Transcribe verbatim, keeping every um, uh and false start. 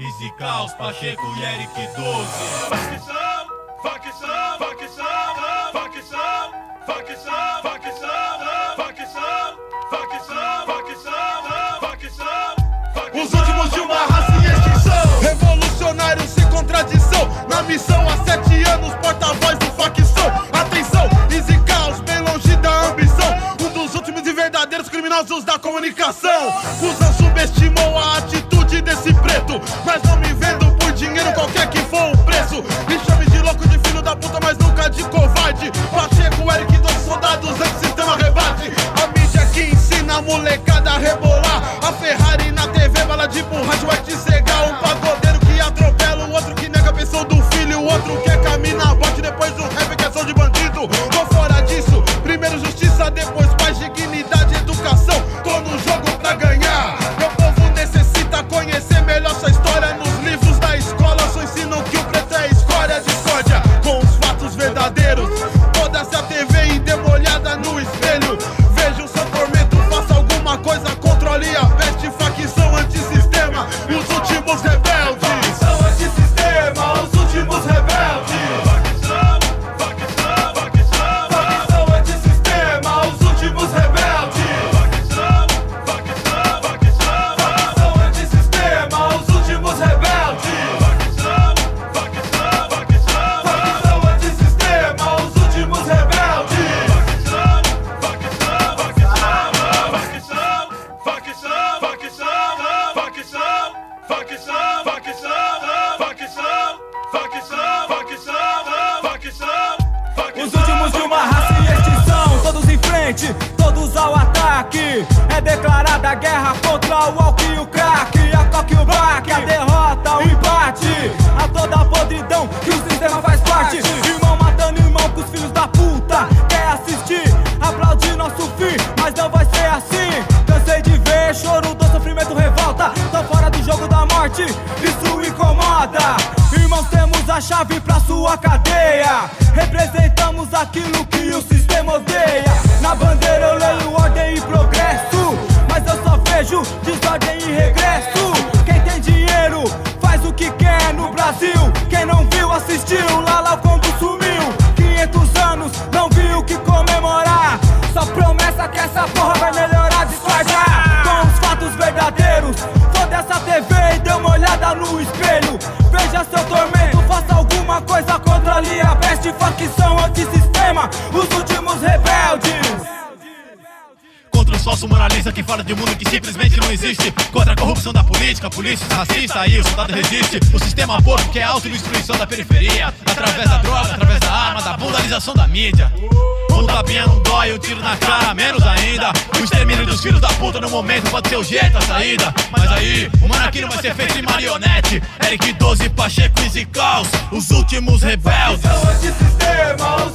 Easy Caos, Pacheco e Eric doze. Facção, facção, facção, facção, facção, facção, facção, facção, facção, facção. Os últimos de uma raça em extinção. Revolucionários sem contradição. Na missão há sete anos, porta-voz do facção. Atenção, Easy Caos, bem longe da ambição. Um dos últimos e verdadeiros criminosos da comunicação. Cusão subestimou a atitude desse preto, mas não me vendo por dinheiro qualquer que for o preço. Me chame de louco, de filho da puta, mas nunca de covarde. Pacheco, Eric, dois soldados anti-sistema rebate. A mídia que ensina a molecada a rebolar. A Ferrari na T V, bala de borracha vai te cegar. Um pagodeiro que atropela, o outro que nega a pensão do filho. O outro quer caminhar bote, depois o rap que é som de bandido. Tô fora disso, primeiro justiça, depois paz, dignidade, educação. Tô no jogo pra ganhar. Meu povo necessita conhecer melhor sua história. Nos livros da escola só ensinam que o preto é escória, discórdia com os fatos verdadeiros. Foda-se a T V e dê uma olhada no espelho. Veja o seu tormento, faça alguma coisa, controle a peste, facção antissistema, os últimos rebeldes. Facção antissistema, os últimos rebeldes. Facção, facção, facção, facção antissistema, os últimos rebeldes. Facção, facção, facção, facção antissistema, os últimos rebeldes. Facção, facção, facção, facção antissistema, os últimos rebeldes. Facção, facção, facção, facção, facção, facção, facção, facção, facção, facção, facção, facção, facção. Os últimos de uma raça em extinção, todos em frente, todos ao ataque. É declarada a guerra contra o álcool e o crack, a coca e o baque, a derrota, o empate, a toda a podridão que o sistema faz parte. Irmão matando irmão com os filhos da puta. Quer assistir, aplaudir nosso fim, mas não vai ser assim. Cansei de ver choro, dor, sofrimento, revolta. Tô fora do jogo da morte, isso incomoda. Irmãos, temos a chave pra sua cadeia. Representamos aquilo que o sistema odeia. Na bandeira eu leio ordem e progresso, mas eu só vejo desordem e regresso. Quem tem dinheiro faz o que quer no Brasil. Quem não viu assistiu, Lala quando sumiu. Quinhentos anos, não viu o que comemorar. Só promessa que essa porra vai melhorar, discordar com os fatos verdadeiros. Foda essa T V e dê uma olhada no espelho. Veja seu tormento, faça alguma coisa, controle a peste, facção antissistema, os últimos rebeldes. Contra os falsos moralistas que falam de um mundo que simplesmente não existe. Contra a corrupção da política, polícia racista, aí o soldado resiste. O sistema porco que é a autodestruição da periferia, através da droga, através da arma, da vandalização da mídia. Um tapinha não dói, um tiro na cara, menos ainda. O extermínio dos filhos da puta no momento pode ser o jeito, a saída. Mas aí, o monarquia vai ser feito em marionete. Eric doze, Pacheco, Easy Caos, os últimos rebeldes. Facção antissistema, os